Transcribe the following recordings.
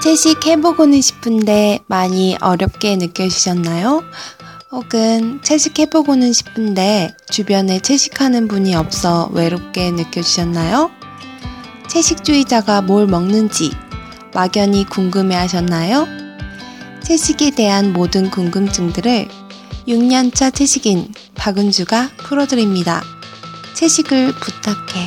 채식해보고는 싶은데 많이 어렵게 느껴지셨나요? 혹은 채식해보고는 싶은데 주변에 채식하는 분이 없어 외롭게 느껴지셨나요? 채식주의자가 뭘 먹는지 막연히 궁금해하셨나요? 채식에 대한 모든 궁금증들을 6년차 채식인 박은주가 풀어드립니다. 채식을 부탁해.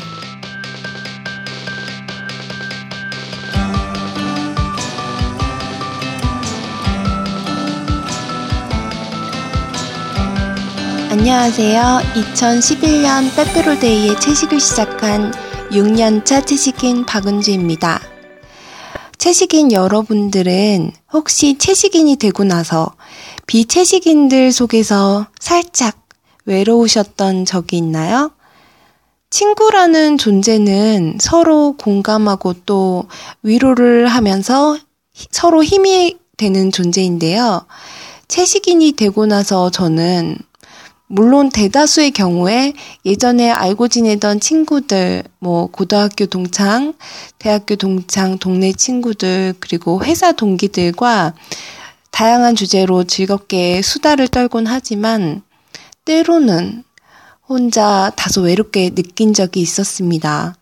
안녕하세요. 2011년 빼빼로데이에 채식을 시작한 6년차 채식인 박은주입니다. 채식인 여러분들은 혹시 채식인이 되고 나서 비채식인들 속에서 살짝 외로우셨던 적이 있나요? 친구라는 존재는 서로 공감하고 또 위로를 하면서 서로 힘이 되는 존재인데요. 채식인이 되고 나서 저는 물론 대다수의 경우에 예전에 알고 지내던 친구들, 고등학교 동창, 대학교 동창, 동네 친구들, 그리고 회사 동기들과 다양한 주제로 즐겁게 수다를 떨곤 하지만 때로는 혼자 다소 외롭게 느낀 적이 있었습니다.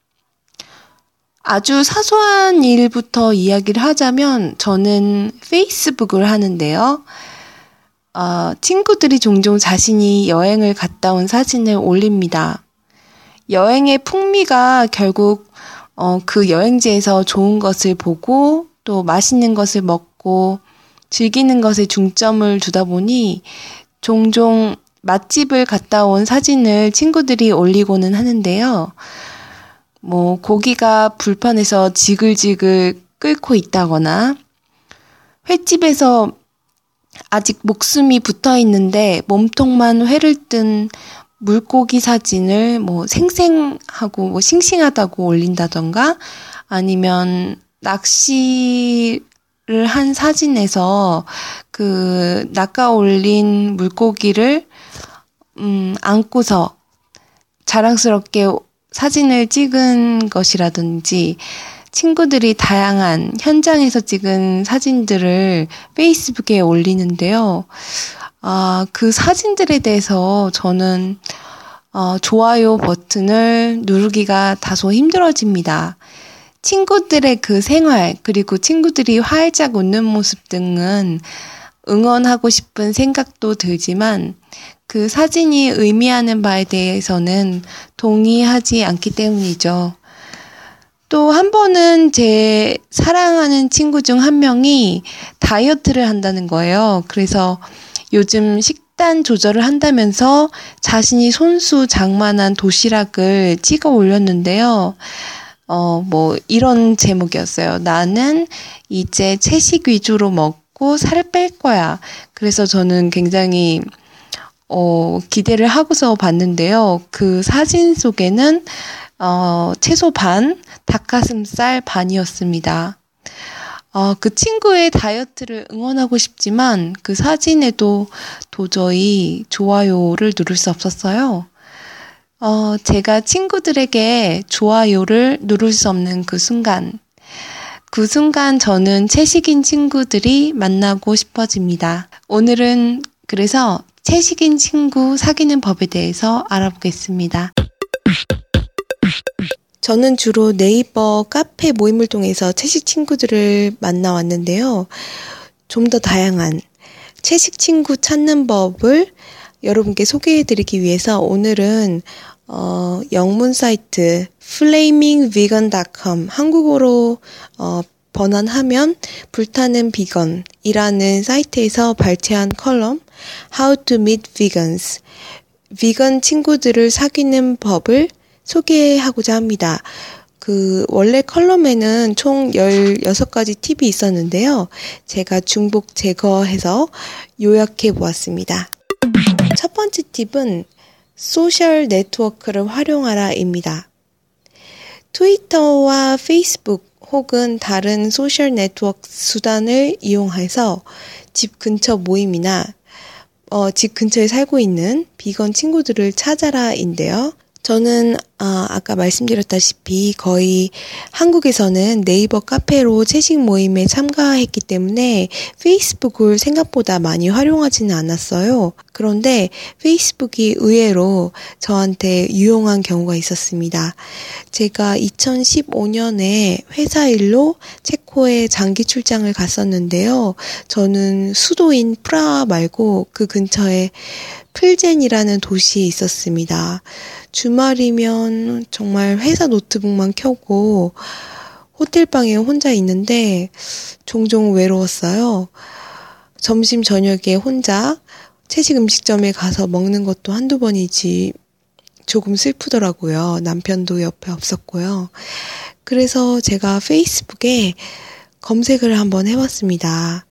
아주 사소한 일부터 이야기를 하자면 저는 페이스북을 하는데요. 친구들이 종종 자신이 여행을 갔다 온 사진을 올립니다. 여행의 풍미가 결국 그 여행지에서 좋은 것을 보고 또 맛있는 것을 먹고 즐기는 것에 중점을 두다 보니 종종 맛집을 갔다 온 사진을 친구들이 올리고는 하는데요. 고기가 불판에서 지글지글 끓고 있다거나 횟집에서 아직 목숨이 붙어 있는데 몸통만 회를 뜬 물고기 사진을 생생하고 싱싱하다고 올린다던가 아니면 낚시를 한 사진에서 그 낚아 올린 물고기를 안고서 자랑스럽게 사진을 찍은 것이라든지 친구들이 다양한 현장에서 찍은 사진들을 페이스북에 올리는데요. 그 사진들에 대해서 저는 좋아요 버튼을 누르기가 다소 힘들어집니다. 친구들의 그 생활, 그리고 친구들이 활짝 웃는 모습 등은 응원하고 싶은 생각도 들지만 그 사진이 의미하는 바에 대해서는 동의하지 않기 때문이죠. 또 한 번은 제 사랑하는 친구 중 한 명이 다이어트를 한다는 거예요. 그래서 요즘 식단 조절을 한다면서 자신이 손수 장만한 도시락을 찍어 올렸는데요. 이런 제목이었어요. 나는 이제 채식 위주로 먹고 살을 뺄 거야. 그래서 저는 굉장히 기대를 하고서 봤는데요. 그 사진 속에는 채소 반, 닭가슴살 반이었습니다. 그 친구의 다이어트를 응원하고 싶지만 그 사진에도 도저히 좋아요를 누를 수 없었어요. 제가 친구들에게 좋아요를 누를 수 없는 그 순간 저는 채식인 친구들이 만나고 싶어집니다. 오늘은 그래서 채식인 친구 사귀는 법에 대해서 알아보겠습니다. 저는 주로 네이버 카페 모임을 통해서 채식 친구들을 만나왔는데요. 좀 더 다양한 채식 친구 찾는 법을 여러분께 소개해드리기 위해서 오늘은 영문 사이트 flamingvegan.com 한국어로 번안하면 불타는 비건이라는 사이트에서 발췌한 컬럼 How to Meet Vegans 비건 친구들을 사귀는 법을 소개하고자 합니다. 원래 컬럼에는 총 16가지 팁이 있었는데요. 제가 중복 제거해서 요약해 보았습니다. 첫 번째 팁은 소셜 네트워크를 활용하라입니다. 트위터와 페이스북 혹은 다른 소셜 네트워크 수단을 이용해서 집 근처 모임이나 집 근처에 살고 있는 비건 친구들을 찾아라인데요. 저는 아까 말씀드렸다시피 거의 한국에서는 네이버 카페로 채식 모임에 참가했기 때문에 페이스북을 생각보다 많이 활용하지는 않았어요. 그런데 페이스북이 의외로 저한테 유용한 경우가 있었습니다. 제가 2015년에 회사 일로 체코에 장기 출장을 갔었는데요. 저는 수도인 프라하 말고 그 근처에 플젠이라는 도시에 있었습니다. 주말이면 정말 회사 노트북만 켜고 호텔방에 혼자 있는데 종종 외로웠어요. 점심 저녁에 혼자 채식 음식점에 가서 먹는 것도 한두 번이지 조금 슬프더라고요. 남편도 옆에 없었고요. 그래서 제가 페이스북에 검색을 한번 해봤습니다.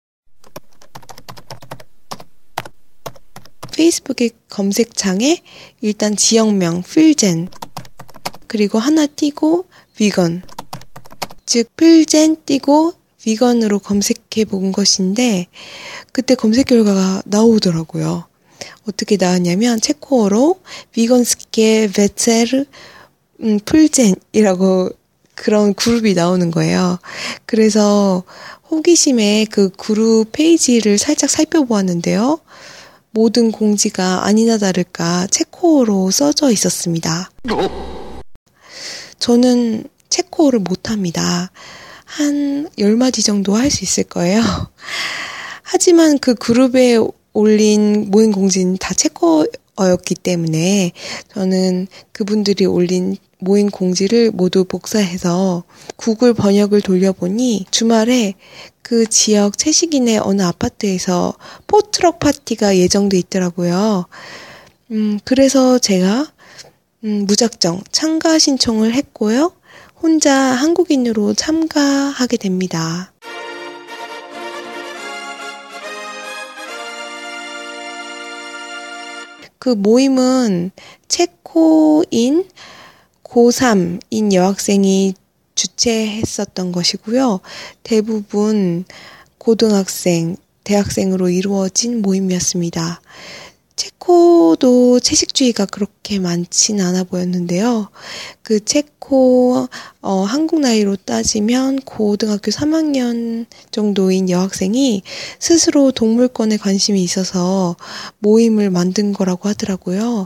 페이스북의 검색창에 일단 지역명 필젠 그리고 하나 띄고 위건 즉 필젠 띄고 위건으로 검색해 본 것인데 그때 검색 결과가 나오더라고요. 어떻게 나왔냐면 체코어로 위건스케 베체르 필젠이라고 그런 그룹이 나오는 거예요. 그래서 호기심에 그 그룹 페이지를 살짝 살펴보았는데요. 모든 공지가 아니나 다를까 체코어로 써져 있었습니다. 저는 체코어를 못합니다. 한 10마디 정도 할 수 있을 거예요. 하지만 그 그룹에 올린 모임 공지는 다 체코어였기 때문에 저는 그분들이 올린 모임 공지를 모두 복사해서 구글 번역을 돌려보니 주말에 그 지역 채식인의 어느 아파트에서 포트럭 파티가 예정돼 있더라고요. 그래서 제가 무작정 참가 신청을 했고요. 혼자 한국인으로 참가하게 됩니다. 그 모임은 체코인 고3인 여학생이 주최했었던 것이고요. 대부분 고등학생, 대학생으로 이루어진 모임이었습니다. 체코도 채식주의가 그렇게 많지는 않아 보였는데요. 그 체코 한국 나이로 따지면 고등학교 3학년 정도인 여학생이 스스로 동물권에 관심이 있어서 모임을 만든 거라고 하더라고요.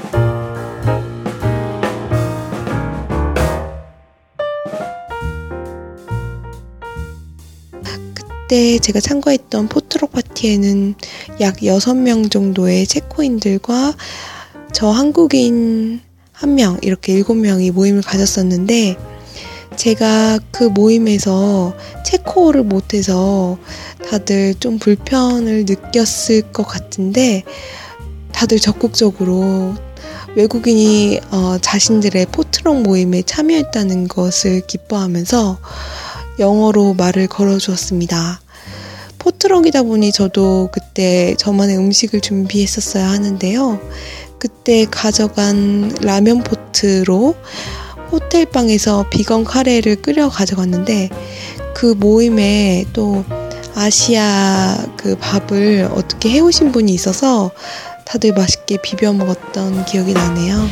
그때 제가 참가했던 포트럭 파티에는 약 6명 정도의 체코인들과 저 한국인 1명, 이렇게 7명이 모임을 가졌었는데 제가 그 모임에서 체코어를 못해서 다들 좀 불편을 느꼈을 것 같은데 다들 적극적으로 외국인이 자신들의 포트럭 모임에 참여했다는 것을 기뻐하면서 영어로 말을 걸어주었습니다. 포트럭이다 보니 저도 그때 저만의 음식을 준비했었어야 하는데요. 그때 가져간 라면 포트로 호텔방에서 비건 카레를 끓여 가져갔는데 그 모임에 또 아시아 그 밥을 어떻게 해오신 분이 있어서 다들 맛있게 비벼 먹었던 기억이 나네요.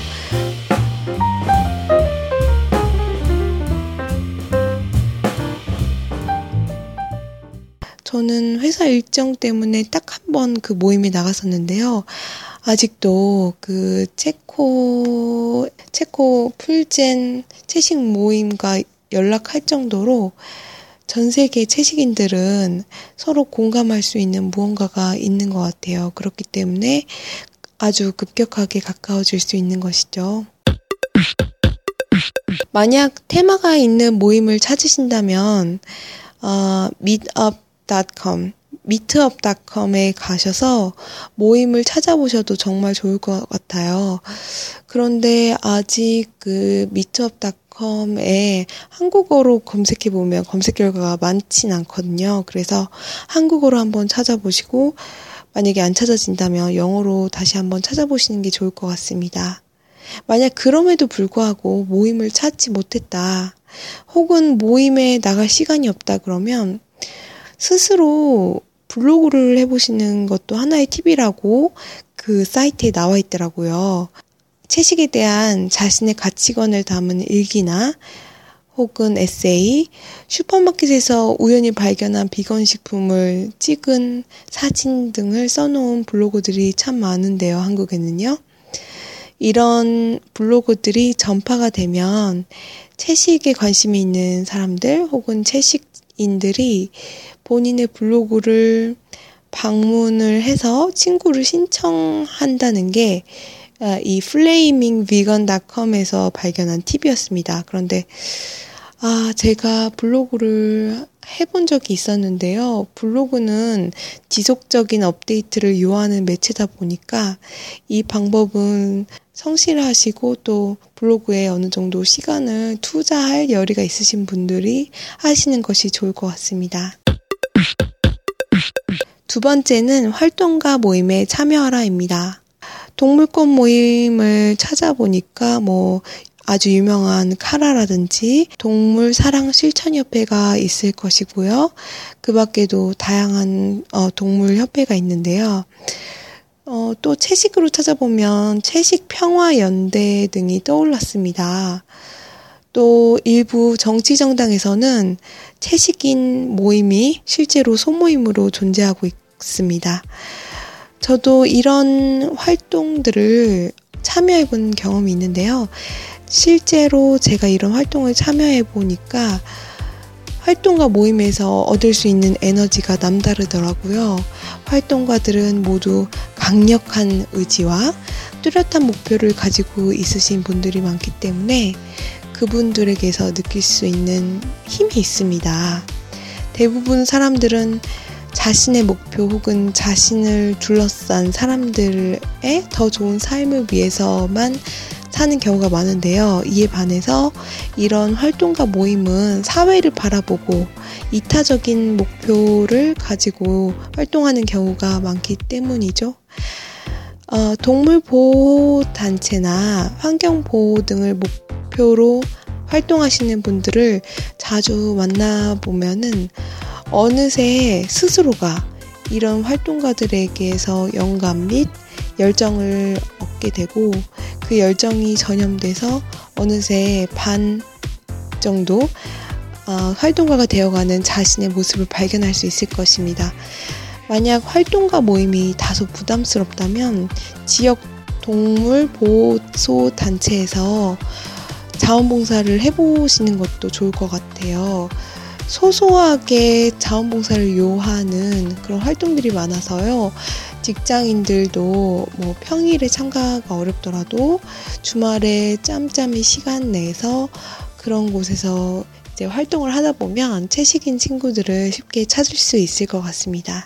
저는 회사 일정 때문에 딱 한 번 그 모임에 나갔었는데요. 아직도 그 체코 풀젠 채식 모임과 연락할 정도로 전 세계 채식인들은 서로 공감할 수 있는 무언가가 있는 것 같아요. 그렇기 때문에 아주 급격하게 가까워질 수 있는 것이죠. 만약 테마가 있는 모임을 찾으신다면 meetup.com에 가셔서 모임을 찾아보셔도 정말 좋을 것 같아요. 그런데 아직 그 meetup.com에 한국어로 검색해보면 검색 결과가 많진 않거든요. 그래서 한국어로 한번 찾아보시고 만약에 안 찾아진다면 영어로 다시 한번 찾아보시는 게 좋을 것 같습니다. 만약 그럼에도 불구하고 모임을 찾지 못했다, 혹은 모임에 나갈 시간이 없다 그러면 스스로 블로그를 해보시는 것도 하나의 팁이라고 그 사이트에 나와 있더라고요. 채식에 대한 자신의 가치관을 담은 일기나 혹은 에세이, 슈퍼마켓에서 우연히 발견한 비건 식품을 찍은 사진 등을 써놓은 블로그들이 참 많은데요, 한국에는요. 이런 블로그들이 전파가 되면 채식에 관심이 있는 사람들 혹은 채식인들이 본인의 블로그를 방문을 해서 친구를 신청한다는 게 이 flamingvegan.com에서 발견한 팁이었습니다. 그런데 제가 블로그를 해본 적이 있었는데요. 블로그는 지속적인 업데이트를 요하는 매체다 보니까 이 방법은 성실하시고 또 블로그에 어느 정도 시간을 투자할 여리가 있으신 분들이 하시는 것이 좋을 것 같습니다. 두 번째는 활동가 모임에 참여하라입니다. 동물권 모임을 찾아보니까 아주 유명한 카라라든지 동물 사랑 실천협회가 있을 것이고요. 그 밖에도 다양한 동물 협회가 있는데요. 또 채식으로 찾아보면 채식평화연대 등이 떠올랐습니다. 또 일부 정치정당에서는 채식인 모임이 실제로 소모임으로 존재하고 있습니다. 저도 이런 활동들을 참여해본 경험이 있는데요. 실제로 제가 이런 활동을 참여해보니까 활동가 모임에서 얻을 수 있는 에너지가 남다르더라고요. 활동가들은 모두 강력한 의지와 뚜렷한 목표를 가지고 있으신 분들이 많기 때문에 그분들에게서 느낄 수 있는 힘이 있습니다. 대부분 사람들은 자신의 목표 혹은 자신을 둘러싼 사람들의 더 좋은 삶을 위해서만 사는 경우가 많은데요. 이에 반해서 이런 활동가 모임은 사회를 바라보고 이타적인 목표를 가지고 활동하는 경우가 많기 때문이죠. 동물보호단체나 환경보호 등을 목표로 활동하시는 분들을 자주 만나보면은 어느새 스스로가 이런 활동가들에게서 영감 및 열정을 얻게 되고 그 열정이 전염돼서 어느새 반 정도 활동가가 되어가는 자신의 모습을 발견할 수 있을 것입니다. 만약 활동가 모임이 다소 부담스럽다면 지역 동물보호소 단체에서 자원봉사를 해보시는 것도 좋을 것 같아요. 소소하게 자원봉사를 요하는 그런 활동들이 많아서요. 직장인들도 평일에 참가가 어렵더라도 주말에 짬짬이 시간 내서 그런 곳에서 이제 활동을 하다 보면 채식인 친구들을 쉽게 찾을 수 있을 것 같습니다.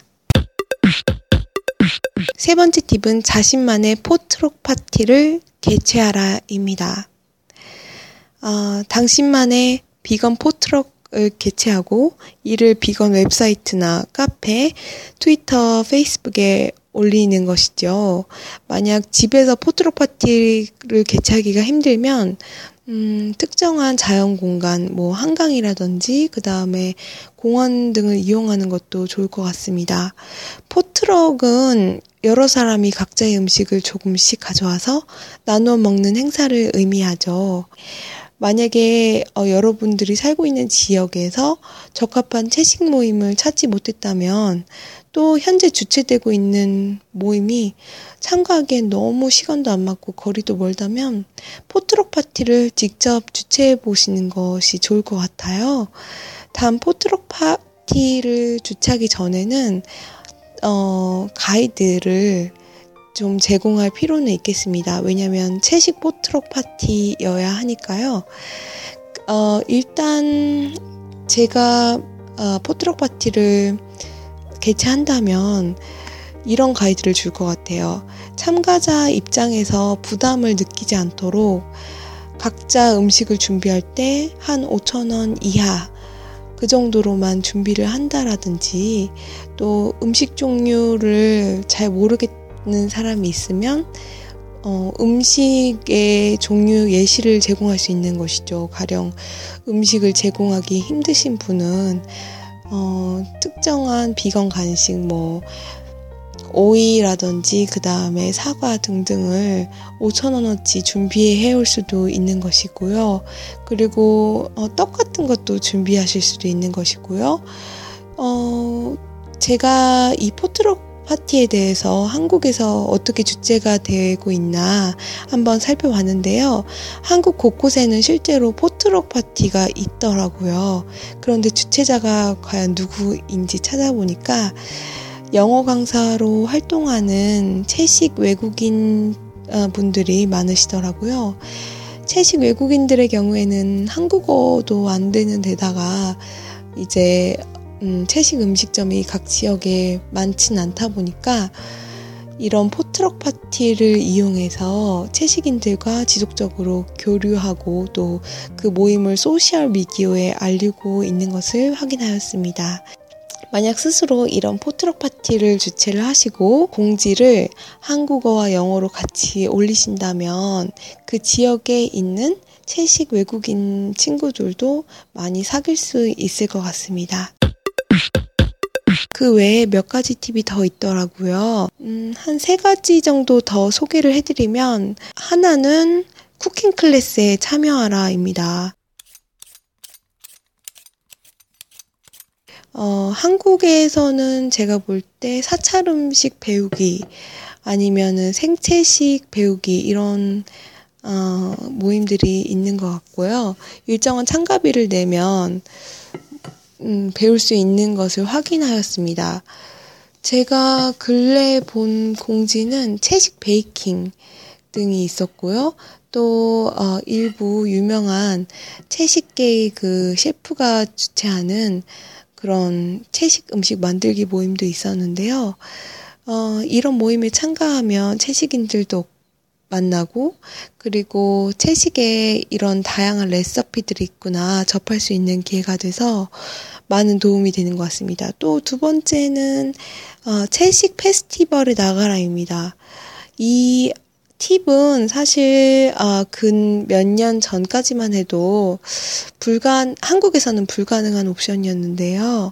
세 번째 팁은 자신만의 포트록 파티를 개최하라입니다. 당신만의 비건 포트럭을 개최하고 이를 비건 웹사이트나 카페, 트위터, 페이스북에 올리는 것이죠. 만약 집에서 포트럭 파티를 개최하기가 힘들면 특정한 자연 공간, 한강이라든지 그 다음에 공원 등을 이용하는 것도 좋을 것 같습니다. 포트럭은 여러 사람이 각자의 음식을 조금씩 가져와서 나누어 먹는 행사를 의미하죠. 만약에 여러분들이 살고 있는 지역에서 적합한 채식 모임을 찾지 못했다면 또 현재 주최되고 있는 모임이 참가하기엔 너무 시간도 안 맞고 거리도 멀다면 포트럭 파티를 직접 주최해 보시는 것이 좋을 것 같아요. 단 포트럭 파티를 주최하기 전에는 가이드를 좀 제공할 필요는 있겠습니다. 왜냐하면 채식 포트럭 파티여야 하니까요. 일단 제가 포트럭 파티를 개최한다면 이런 가이드를 줄 것 같아요. 참가자 입장에서 부담을 느끼지 않도록 각자 음식을 준비할 때 한 5,000원 이하 그 정도로만 준비를 한다라든지 또 음식 종류를 잘 모르겠는 사람이 있으면 음식의 종류 예시를 제공할 수 있는 것이죠. 가령 음식을 제공하기 힘드신 분은 특정한 비건 간식 오이라든지 그 다음에 사과 등등을 5,000원어치 준비해 올 수도 있는 것이고요. 그리고 떡 같은 것도 준비하실 수도 있는 것이고요. 제가 이 포트럭 파티에 대해서 한국에서 어떻게 주최가 되고 있나 한번 살펴봤는데요. 한국 곳곳에는 실제로 포트럭 파티가 있더라고요. 그런데 주최자가 과연 누구인지 찾아보니까 영어 강사로 활동하는 채식 외국인 분들이 많으시더라고요. 채식 외국인들의 경우에는 한국어도 안 되는 데다가 이제 채식 음식점이 각 지역에 많진 않다 보니까 이런 포트럭 파티를 이용해서 채식인들과 지속적으로 교류하고 또 그 모임을 소셜 미디어에 알리고 있는 것을 확인하였습니다. 만약 스스로 이런 포트럭 파티를 주최를 하시고 공지를 한국어와 영어로 같이 올리신다면 그 지역에 있는 채식 외국인 친구들도 많이 사귈 수 있을 것 같습니다. 그 외에 몇 가지 팁이 더 있더라고요. 한 3가지 정도 더 소개를 해드리면 하나는 쿠킹 클래스에 참여하라입니다. 한국에서는 제가 볼 때 사찰 음식 배우기 아니면은 생채식 배우기 이런 모임들이 있는 것 같고요. 일정한 참가비를 내면 배울 수 있는 것을 확인하였습니다. 제가 근래에 본 공지는 채식 베이킹 등이 있었고요. 또 일부 유명한 채식계의 그 셰프가 주최하는 그런 채식 음식 만들기 모임도 있었는데요. 이런 모임에 참가하면 채식인들도 만나고 그리고 채식에 이런 다양한 레시피들이 있구나 접할 수 있는 기회가 돼서 많은 도움이 되는 것 같습니다. 또 2번째는 채식 페스티벌에 나가라입니다. 이 팁은 사실 근 몇 년 전까지만 해도 한국에서는 불가능한 옵션이었는데요.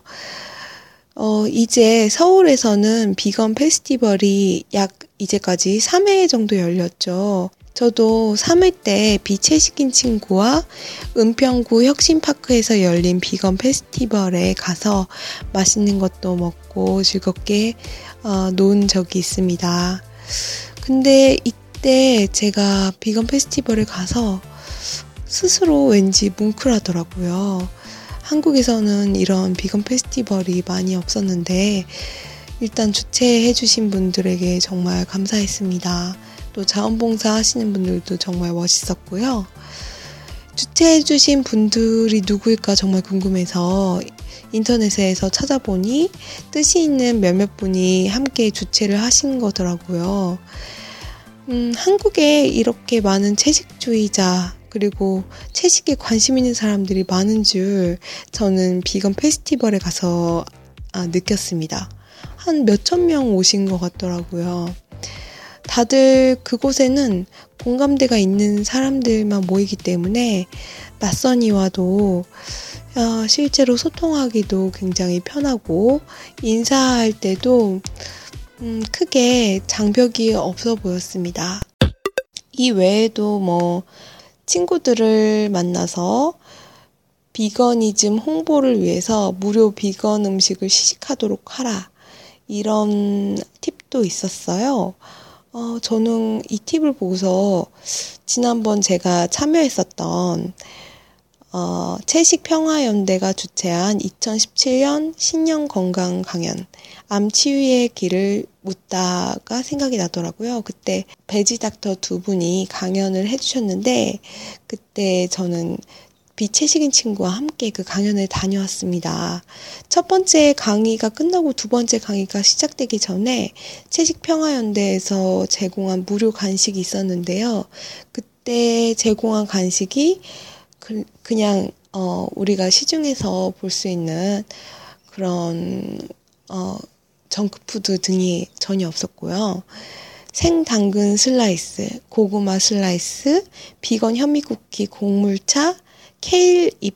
이제 서울에서는 비건 페스티벌이 약 이제까지 3회 정도 열렸죠. 저도 3회 때 비채식인 친구와 은평구 혁신파크에서 열린 비건 페스티벌에 가서 맛있는 것도 먹고 즐겁게 논 적이 있습니다. 근데 이때 제가 비건 페스티벌에 가서 스스로 왠지 뭉클하더라고요. 한국에서는 이런 비건 페스티벌이 많이 없었는데 일단 주최해주신 분들에게 정말 감사했습니다. 또 자원봉사 하시는 분들도 정말 멋있었고요. 주최해주신 분들이 누구일까 정말 궁금해서 인터넷에서 찾아보니 뜻이 있는 몇몇 분이 함께 주최를 하신 거더라고요. 한국에 이렇게 많은 채식주의자 그리고 채식에 관심 있는 사람들이 많은 줄 저는 비건 페스티벌에 가서 느꼈습니다. 한 몇천 명 오신 것 같더라고요. 다들 그곳에는 공감대가 있는 사람들만 모이기 때문에 낯선이 와도 실제로 소통하기도 굉장히 편하고 인사할 때도 크게 장벽이 없어 보였습니다. 이 외에도 친구들을 만나서 비거니즘 홍보를 위해서 무료 비건 음식을 시식하도록 하라. 이런 팁도 있었어요. 저는 이 팁을 보고서 지난번 제가 참여했었던 채식평화연대가 주최한 2017년 신년 건강 강연 암 치유의 길을 묻다가 생각이 나더라고요. 그때 베지 닥터 2분이 강연을 해주셨는데 그때 저는 비채식인 친구와 함께 그 강연을 다녀왔습니다. 첫 번째 강의가 끝나고 두 번째 강의가 시작되기 전에 채식평화연대에서 제공한 무료 간식이 있었는데요. 그때 제공한 간식이 그냥 우리가 시중에서 볼 수 있는 그런 정크푸드 등이 전혀 없었고요. 생당근 슬라이스, 고구마 슬라이스, 비건 현미쿠키, 곡물차, 케일 잎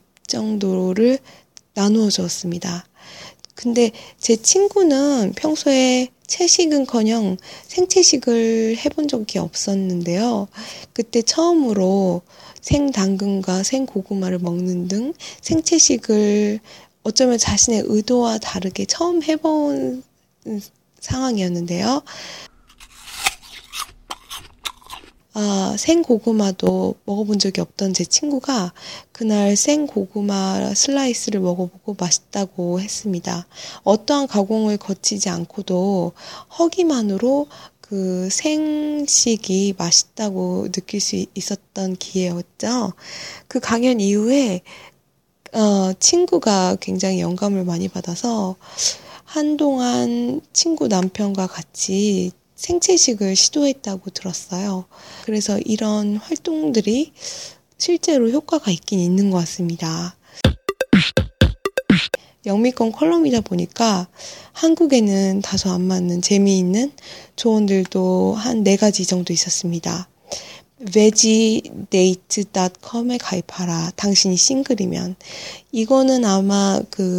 정도를 나누어 주었습니다. 근데 제 친구는 평소에 채식은커녕 생채식을 해본 적이 없었는데요. 그때 처음으로 생당근과 생고구마를 먹는 등 생채식을 어쩌면 자신의 의도와 다르게 처음 해본 상황이었는데요. 생고구마도 먹어본 적이 없던 제 친구가 그날 생고구마 슬라이스를 먹어보고 맛있다고 했습니다. 어떠한 가공을 거치지 않고도 허기만으로 그 생식이 맛있다고 느낄 수 있었던 기회였죠. 그 강연 이후에 친구가 굉장히 영감을 많이 받아서 한동안 친구 남편과 같이 생채식을 시도했다고 들었어요. 그래서 이런 활동들이 실제로 효과가 있긴 있는 것 같습니다. 영미권 컬럼이다 보니까 한국에는 다소 안 맞는 재미있는 조언들도 한 4가지 정도 있었습니다. vegidate.com에 가입하라. 당신이 싱글이면. 이거는 아마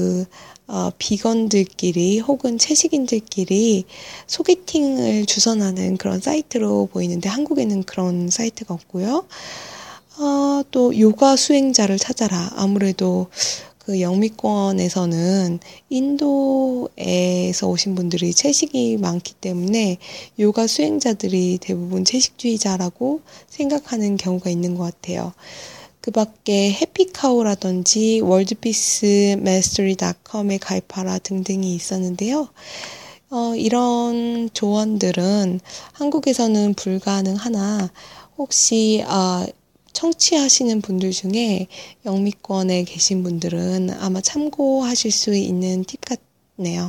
비건들끼리 혹은 채식인들끼리 소개팅을 주선하는 그런 사이트로 보이는데 한국에는 그런 사이트가 없고요. 또 요가 수행자를 찾아라. 아무래도 그 영미권에서는 인도에서 오신 분들이 채식이 많기 때문에 요가 수행자들이 대부분 채식주의자라고 생각하는 경우가 있는 것 같아요. 그 밖에 해피카우라든지 worldpeacemastery.com에 가입하라 등등이 있었는데요. 이런 조언들은 한국에서는 불가능하나 혹시 청취하시는 분들 중에 영미권에 계신 분들은 아마 참고하실 수 있는 팁 같네요.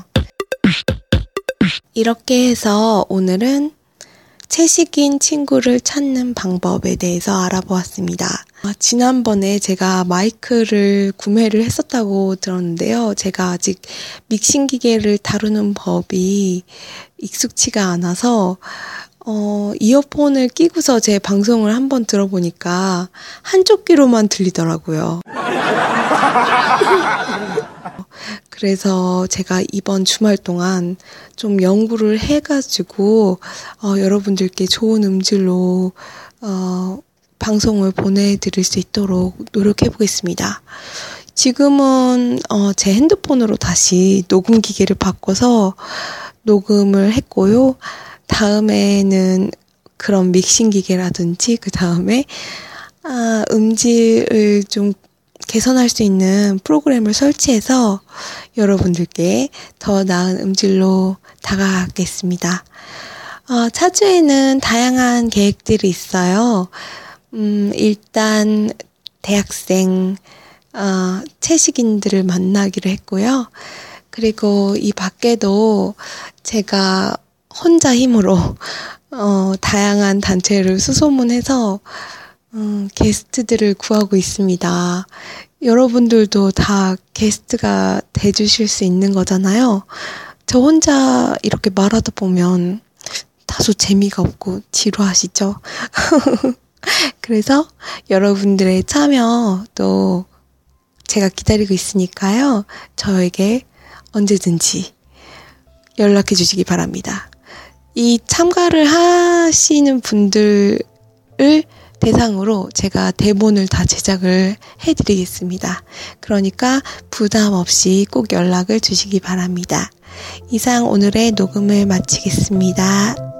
이렇게 해서 오늘은 채식인 친구를 찾는 방법에 대해서 알아보았습니다. 지난번에 제가 마이크를 구매를 했었다고 들었는데요. 제가 아직 믹싱 기계를 다루는 법이 익숙치가 않아서 이어폰을 끼고서 제 방송을 한번 들어보니까 한쪽 귀로만 들리더라고요. 그래서 제가 이번 주말 동안 좀 연구를 해가지고 여러분들께 좋은 음질로 방송을 보내드릴 수 있도록 노력해보겠습니다. 지금은 제 핸드폰으로 다시 녹음 기계를 바꿔서 녹음을 했고요. 다음에는 그런 믹싱 기계라든지 그 다음에 음질을 좀 개선할 수 있는 프로그램을 설치해서 여러분들께 더 나은 음질로 다가가겠습니다. 차주에는 다양한 계획들이 있어요. 일단 대학생 채식인들을 만나기로 했고요. 그리고 이 밖에도 제가 혼자 힘으로 다양한 단체를 수소문해서 게스트들을 구하고 있습니다. 여러분들도 다 게스트가 돼주실 수 있는 거잖아요. 저 혼자 이렇게 말하다 보면 다소 재미가 없고 지루하시죠? 그래서 여러분들의 참여 또 제가 기다리고 있으니까요. 저에게 언제든지 연락해 주시기 바랍니다. 이 참가를 하시는 분들을 대상으로 제가 대본을 다 제작을 해드리겠습니다. 그러니까 부담 없이 꼭 연락을 주시기 바랍니다. 이상 오늘의 녹음을 마치겠습니다.